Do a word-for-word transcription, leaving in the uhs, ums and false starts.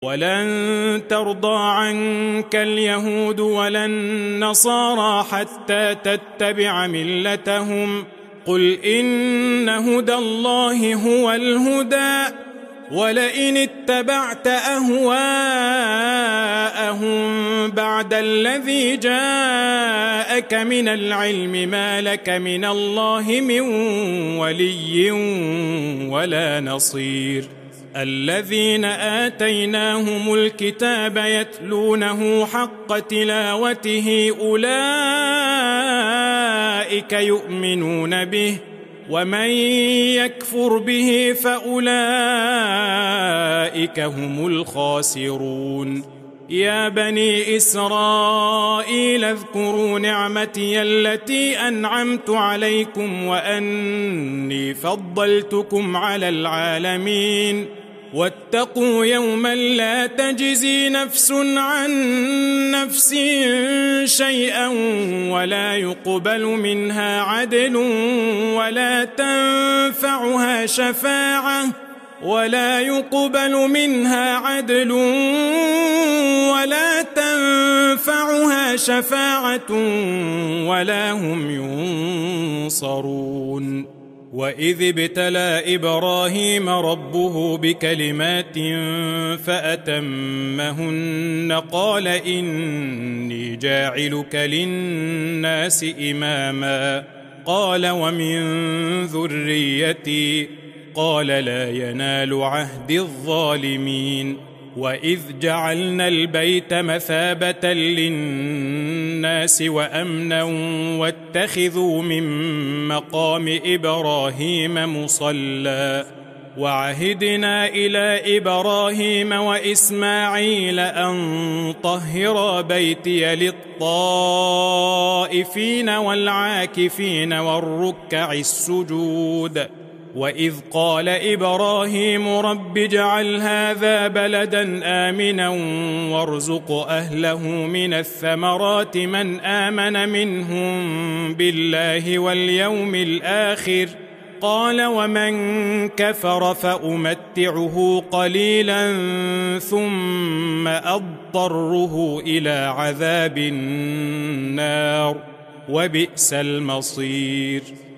ولن ترضى عنك اليهود ولا النصارى حتى تتبع ملتهم قل إن هدى الله هو الهدى ولئن اتبعت أهواءهم بعد الذي جاءك من العلم ما لك من الله من ولي ولا نصير الذين آتيناهم الكتاب يتلونه حق تلاوته أولئك يؤمنون به ومن يكفر به فأولئك هم الخاسرون يا بني إسرائيل اذكروا نعمتي التي أنعمت عليكم وأني فضلتكم على العالمين واتقوا يوما لا تجزي نفس عن نفس شيئا ولا يقبل منها عدل ولا تنفعها شفاعة ولا يقبل منها عدل ولا تنفعها شفاعة ولا هم ينصرون وإذ ابتلى إبراهيم ربه بكلمات فأتمهن قال إني جاعلك للناس إماما قال ومن ذريتي قال لا ينال عهد الظالمين وإذ جعلنا البيت مثابة للناس وأمنا واتخذوا من مقام إبراهيم مصلى وعهدنا إلى إبراهيم وإسماعيل أن طهرا بيتي للطائفين والعاكفين والركع السجود وإذ قال إبراهيم رب اجعل هذا بلدا آمنا وارزق أهله من الثمرات من آمن منهم بالله واليوم الآخر قال ومن كفر فأمتعه قليلا ثم أضطره إلى عذاب النار وبئس المصير